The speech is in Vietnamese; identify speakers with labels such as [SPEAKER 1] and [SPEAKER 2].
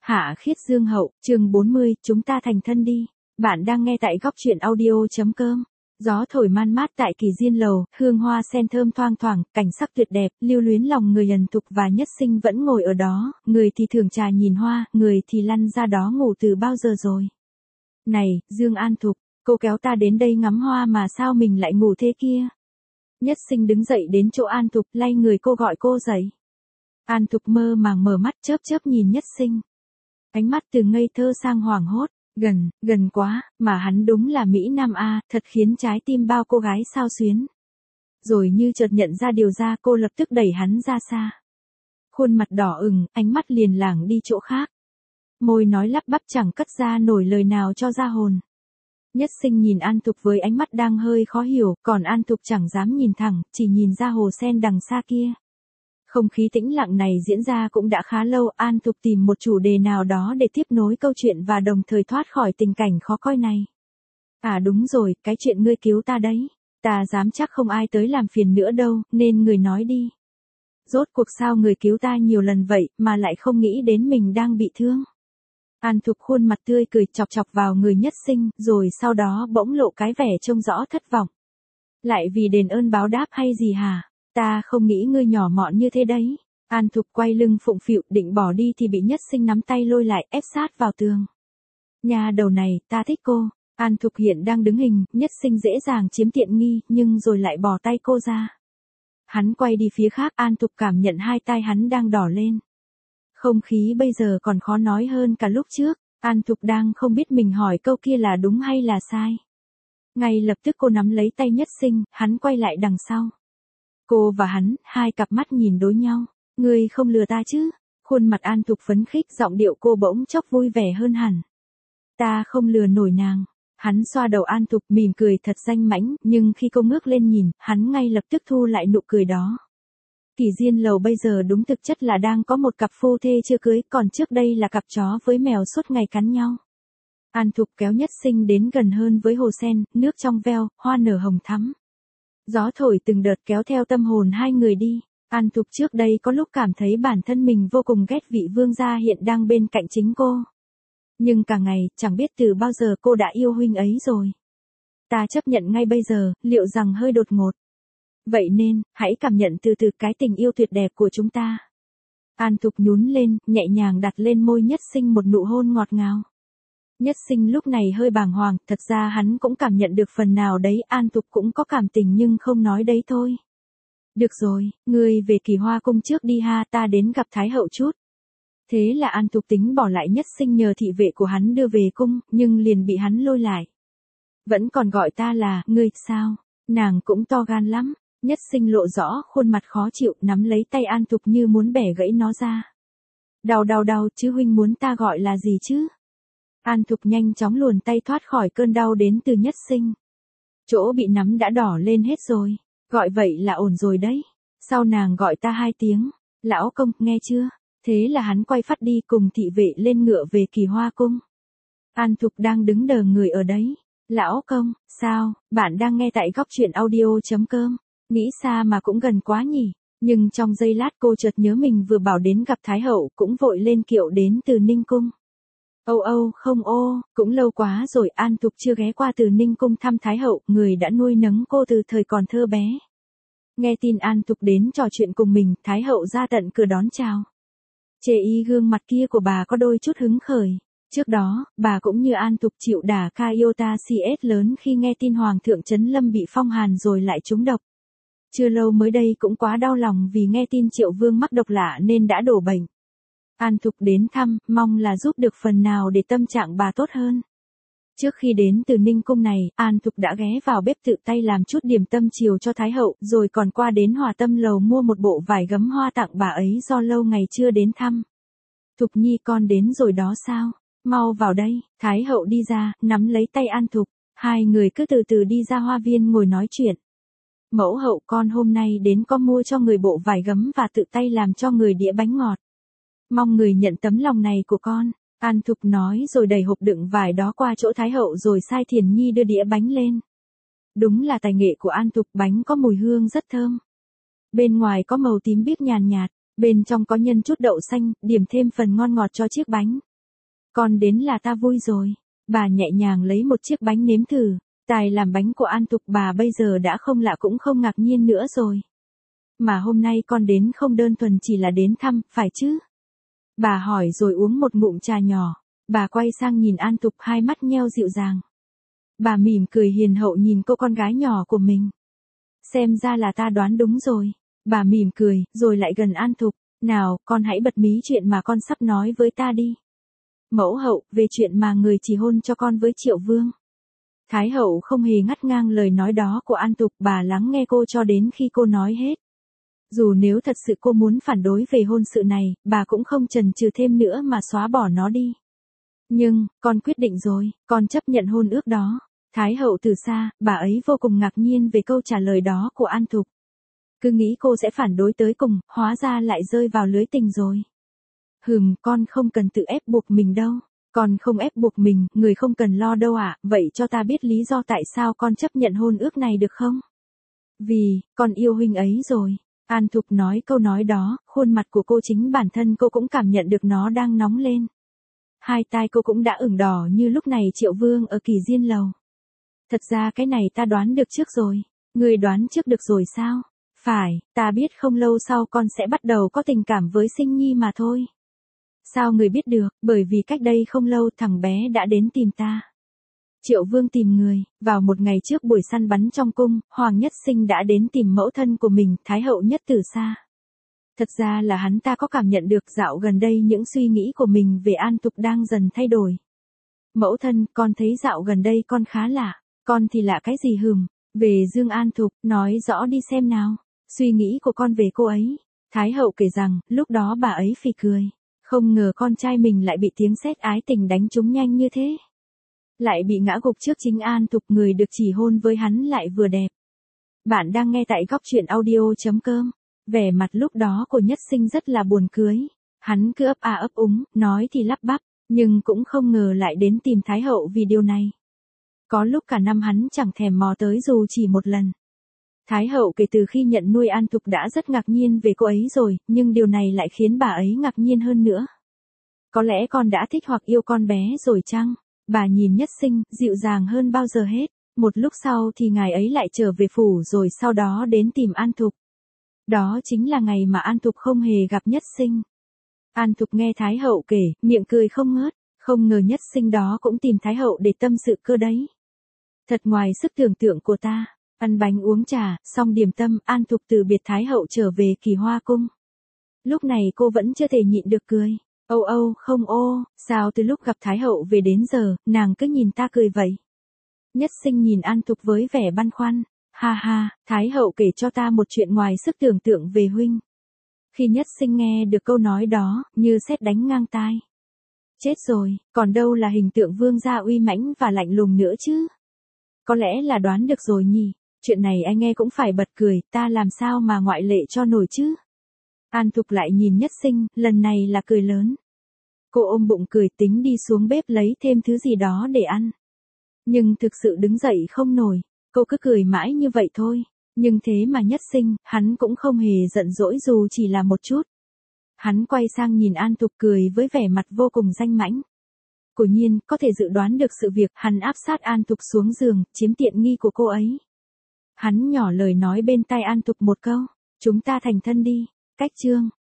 [SPEAKER 1] Hạ Khiết Dương Hậu, chương 40, chúng ta thành thân đi. Bạn đang nghe tại góc truyện audio.com. Gió thổi man mát tại Kỳ Diên Lầu, hương hoa sen thơm thoang thoảng, cảnh sắc tuyệt đẹp, lưu luyến lòng người Ân Thục và Nhất Sinh vẫn ngồi ở đó, người thì thưởng trà nhìn hoa, người thì lăn ra đó ngủ từ bao giờ rồi. Này, Dương An Thục, cô kéo ta đến đây ngắm hoa mà sao mình lại ngủ thế kia? Nhất Sinh đứng dậy đến chỗ An Thục, lay người cô gọi cô dậy. An Thục mơ màng mở mắt chớp chớp nhìn Nhất Sinh. Ánh mắt từ ngây thơ sang hoảng hốt, gần quá, mà hắn đúng là Mỹ Nam A, thật khiến trái tim bao cô gái xao xuyến. Rồi như chợt nhận ra điều ra, cô lập tức đẩy hắn ra xa. Khuôn mặt đỏ ửng, ánh mắt liền lảng đi chỗ khác. Môi nói lắp bắp chẳng cất ra nổi lời nào cho ra hồn. Nhất Sinh nhìn An Thục với ánh mắt đang hơi khó hiểu, còn An Thục chẳng dám nhìn thẳng, chỉ nhìn ra hồ sen đằng xa kia. Không khí tĩnh lặng này diễn ra cũng đã khá lâu, An Thục tìm một chủ đề nào đó để tiếp nối câu chuyện và đồng thời thoát khỏi tình cảnh khó coi này. À đúng rồi, cái chuyện ngươi cứu ta đấy. Ta dám chắc không ai tới làm phiền nữa đâu, nên người nói đi. Rốt cuộc sao người cứu ta nhiều lần vậy, mà lại không nghĩ đến mình đang bị thương. An Thục khuôn mặt tươi cười chọc chọc vào người Nhất Sinh, rồi sau đó bỗng lộ cái vẻ trông rõ thất vọng. Lại vì đền ơn báo đáp hay gì hả? Ta không nghĩ ngươi nhỏ mọn như thế đấy. An Thục quay lưng phụng phịu định bỏ đi thì bị Nhất Sinh nắm tay lôi lại ép sát vào tường. Nhà đầu này, ta thích cô. An Thục hiện đang đứng hình, Nhất Sinh dễ dàng chiếm tiện nghi, nhưng rồi lại bỏ tay cô ra. Hắn quay đi phía khác, An Thục cảm nhận hai tay hắn đang đỏ lên. Không khí bây giờ còn khó nói hơn cả lúc trước, An Thục đang không biết mình hỏi câu kia là đúng hay là sai. Ngay lập tức cô nắm lấy tay Nhất Sinh, hắn quay lại đằng sau. Cô và hắn, hai cặp mắt nhìn đối nhau. Ngươi không lừa ta chứ? Khuôn mặt An Thục phấn khích, giọng điệu cô bỗng chốc vui vẻ hơn hẳn. Ta không lừa nổi nàng. Hắn xoa đầu An Thục mỉm cười thật danh mãnh, nhưng khi cô ngước lên nhìn, hắn ngay lập tức thu lại nụ cười đó. Kỳ Diên Lầu bây giờ đúng thực chất là đang có một cặp phu thê chưa cưới, còn trước đây là cặp chó với mèo suốt ngày cắn nhau. An Thục kéo Nhất Sinh đến gần hơn với hồ sen, nước trong veo, hoa nở hồng thắm. Gió thổi từng đợt kéo theo tâm hồn hai người đi. An Thục trước đây có lúc cảm thấy bản thân mình vô cùng ghét vị vương gia hiện đang bên cạnh chính cô. Nhưng cả ngày, chẳng biết từ bao giờ cô đã yêu huynh ấy rồi. Ta chấp nhận ngay bây giờ, liệu rằng hơi đột ngột. Vậy nên, hãy cảm nhận từ từ cái tình yêu tuyệt đẹp của chúng ta. An Thục nhún lên, nhẹ nhàng đặt lên môi Nhất Sinh một nụ hôn ngọt ngào. Nhất Sinh lúc này hơi bàng hoàng, thật ra hắn cũng cảm nhận được phần nào đấy, An Thục cũng có cảm tình nhưng không nói đấy thôi. Được rồi, ngươi về Kỳ Hoa cung trước đi ha, ta đến gặp Thái hậu chút. Thế là An Thục tính bỏ lại Nhất Sinh nhờ thị vệ của hắn đưa về cung, nhưng liền bị hắn lôi lại. Vẫn còn gọi ta là, ngươi, sao? Nàng cũng to gan lắm. Nhất Sinh lộ rõ khuôn mặt khó chịu, nắm lấy tay An Thục như muốn bẻ gãy nó ra. Đau, chứ huynh muốn ta gọi là gì chứ? An Thục nhanh chóng luồn tay thoát khỏi cơn đau đến từ Nhất Sinh. Chỗ bị nắm đã đỏ lên hết rồi. Gọi vậy là ổn rồi đấy. Sau nàng gọi ta 2 tiếng. Lão công, nghe chưa? Thế là hắn quay phát đi cùng thị vệ lên ngựa về Kỳ Hoa cung. An Thục đang đứng đờ người ở đấy. Lão công, sao? Bạn đang nghe tại góc truyện audio.com. Nghĩ xa mà cũng gần quá nhỉ. Nhưng trong giây lát cô chợt nhớ mình vừa bảo đến gặp Thái hậu, cũng vội lên kiệu đến từ Ninh cung. Không cũng lâu quá rồi An Thục chưa ghé qua từ Ninh cung thăm Thái hậu, người đã nuôi nấng cô từ thời còn thơ bé. Nghe tin An Thục đến trò chuyện cùng mình, Thái hậu ra tận cửa đón chào. Chê y gương mặt kia của bà có đôi chút hứng khởi. Trước đó, bà cũng như An Thục chịu đả ca iota CS lớn khi nghe tin Hoàng thượng Trấn Lâm bị phong hàn rồi lại trúng độc. Chưa lâu mới đây cũng quá đau lòng vì nghe tin Triệu Vương mắc độc lạ nên đã đổ bệnh. An Thục đến thăm, mong là giúp được phần nào để tâm trạng bà tốt hơn. Trước khi đến từ Ninh cung này, An Thục đã ghé vào bếp tự tay làm chút điểm tâm chiều cho Thái hậu, rồi còn qua đến Hòa Tâm lầu mua một bộ vải gấm hoa tặng bà ấy do lâu ngày chưa đến thăm. Thục nhi con đến rồi đó sao? Mau vào đây. Thái hậu đi ra, nắm lấy tay An Thục. Hai người cứ từ từ đi ra hoa viên ngồi nói chuyện. Mẫu hậu, con hôm nay đến có mua cho người bộ vải gấm và tự tay làm cho người đĩa bánh ngọt. Mong người nhận tấm lòng này của con. An Thục nói rồi đẩy hộp đựng vải đó qua chỗ Thái hậu rồi sai Thiền Nhi đưa đĩa bánh lên. Đúng là tài nghệ của An Thục, bánh có mùi hương rất thơm. Bên ngoài có màu tím biếc nhàn nhạt, bên trong có nhân chút đậu xanh, điểm thêm phần ngon ngọt cho chiếc bánh. Con đến là ta vui rồi. Bà nhẹ nhàng lấy một chiếc bánh nếm thử. Tài làm bánh của An Tục bà bây giờ đã không lạ cũng không ngạc nhiên nữa rồi. Mà hôm nay con đến không đơn thuần chỉ là đến thăm, phải chứ? Bà hỏi rồi uống một ngụm trà nhỏ. Bà quay sang nhìn An Tục, hai mắt nheo dịu dàng. Bà mỉm cười hiền hậu nhìn cô con gái nhỏ của mình. Xem ra là ta đoán đúng rồi. Bà mỉm cười, rồi lại gần An Thục. Nào, con hãy bật mí chuyện mà con sắp nói với ta đi. Mẫu hậu, về chuyện mà người chỉ hôn cho con với Triệu Vương. Thái hậu không hề ngắt ngang lời nói đó của An Thục, bà lắng nghe cô cho đến khi cô nói hết. Dù nếu thật sự cô muốn phản đối về hôn sự này, bà cũng không chần chừ thêm nữa mà xóa bỏ nó đi. Nhưng, con quyết định rồi, con chấp nhận hôn ước đó. Thái hậu từ xa, bà ấy vô cùng ngạc nhiên về câu trả lời đó của An Thục. Cứ nghĩ cô sẽ phản đối tới cùng, hóa ra lại rơi vào lưới tình rồi. Con không cần tự ép buộc mình đâu. Con không ép buộc mình, người không cần lo đâu ạ, vậy cho ta biết lý do tại sao con chấp nhận hôn ước này được không? Vì, con yêu huynh ấy rồi. An Thục nói câu nói đó, khuôn mặt của cô chính bản thân cô cũng cảm nhận được nó đang nóng lên. Hai tai cô cũng đã ửng đỏ như lúc này Triệu Vương ở Kỳ Diên Lầu. Thật ra cái này ta đoán được trước rồi. Người đoán trước được rồi sao? Phải, ta biết không lâu sau con sẽ bắt đầu có tình cảm với Sinh Nhi mà thôi. Sao người biết được? Bởi vì cách đây không lâu thằng bé đã đến tìm ta. Triệu Vương tìm người, vào một ngày trước buổi săn bắn trong cung, Hoàng Nhất Sinh đã đến tìm mẫu thân của mình, Thái hậu Nhất Từ Xa. Thật ra là hắn ta có cảm nhận được dạo gần đây những suy nghĩ của mình về An Tục đang dần thay đổi. Mẫu thân, con thấy dạo gần đây con khá lạ. Con thì lạ cái gì Về Dương An Thục, nói rõ đi xem nào. Suy nghĩ của con về cô ấy. Thái hậu kể rằng, lúc đó bà ấy phì cười. Không ngờ con trai mình lại bị tiếng sét ái tình đánh trúng nhanh như thế. Lại bị ngã gục trước chính An Thục, người được chỉ hôn với hắn lại vừa đẹp. Bạn đang nghe tại góc truyện audio.com. Vẻ mặt lúc đó của Nhất Sinh rất là buồn cưới. Hắn cứ ấp à ấp úng, nói thì lắp bắp, nhưng cũng không ngờ lại đến tìm Thái hậu vì điều này. Có lúc cả năm hắn chẳng thèm mò tới dù chỉ một lần. Thái hậu kể từ khi nhận nuôi An Thục đã rất ngạc nhiên về cô ấy rồi, nhưng điều này lại khiến bà ấy ngạc nhiên hơn nữa. Có lẽ con đã thích hoặc yêu con bé rồi chăng? Bà nhìn Nhất Sinh, dịu dàng hơn bao giờ hết. Một lúc sau thì ngài ấy lại trở về phủ rồi sau đó đến tìm An Thục. Đó chính là ngày mà An Thục không hề gặp Nhất Sinh. An Thục nghe Thái hậu kể, miệng cười không ngớt, không ngờ Nhất Sinh đó cũng tìm Thái hậu để tâm sự cơ đấy. Thật ngoài sức tưởng tượng của ta. Ăn bánh uống trà, xong điểm tâm, An Thục từ biệt Thái hậu trở về Kỳ Hoa cung. Lúc này cô vẫn chưa thể nhịn được cười. Âu âu, không ô, sao từ lúc gặp Thái hậu về đến giờ, nàng cứ nhìn ta cười vậy. Nhất Sinh nhìn An Thục với vẻ băn khoăn. Ha ha, Thái hậu kể cho ta một chuyện ngoài sức tưởng tượng về huynh. Khi Nhất Sinh nghe được câu nói đó, như sét đánh ngang tai. Chết rồi, còn đâu là hình tượng vương gia uy mãnh và lạnh lùng nữa chứ. Có lẽ là đoán được rồi nhỉ. Chuyện này anh nghe cũng phải bật cười, ta làm sao mà ngoại lệ cho nổi chứ. An Thục lại nhìn Nhất Sinh, lần này là cười lớn. Cô ôm bụng cười tính đi xuống bếp lấy thêm thứ gì đó để ăn. Nhưng thực sự đứng dậy không nổi, cô cứ cười mãi như vậy thôi. Nhưng thế mà Nhất Sinh, hắn cũng không hề giận dỗi dù chỉ là một chút. Hắn quay sang nhìn An Thục cười với vẻ mặt vô cùng danh mãnh. Quả nhiên, có thể dự đoán được sự việc, hắn áp sát An Thục xuống giường, chiếm tiện nghi của cô ấy. Hắn nhỏ lời nói bên tai An Thục một câu, chúng ta thành thân đi. Cách chương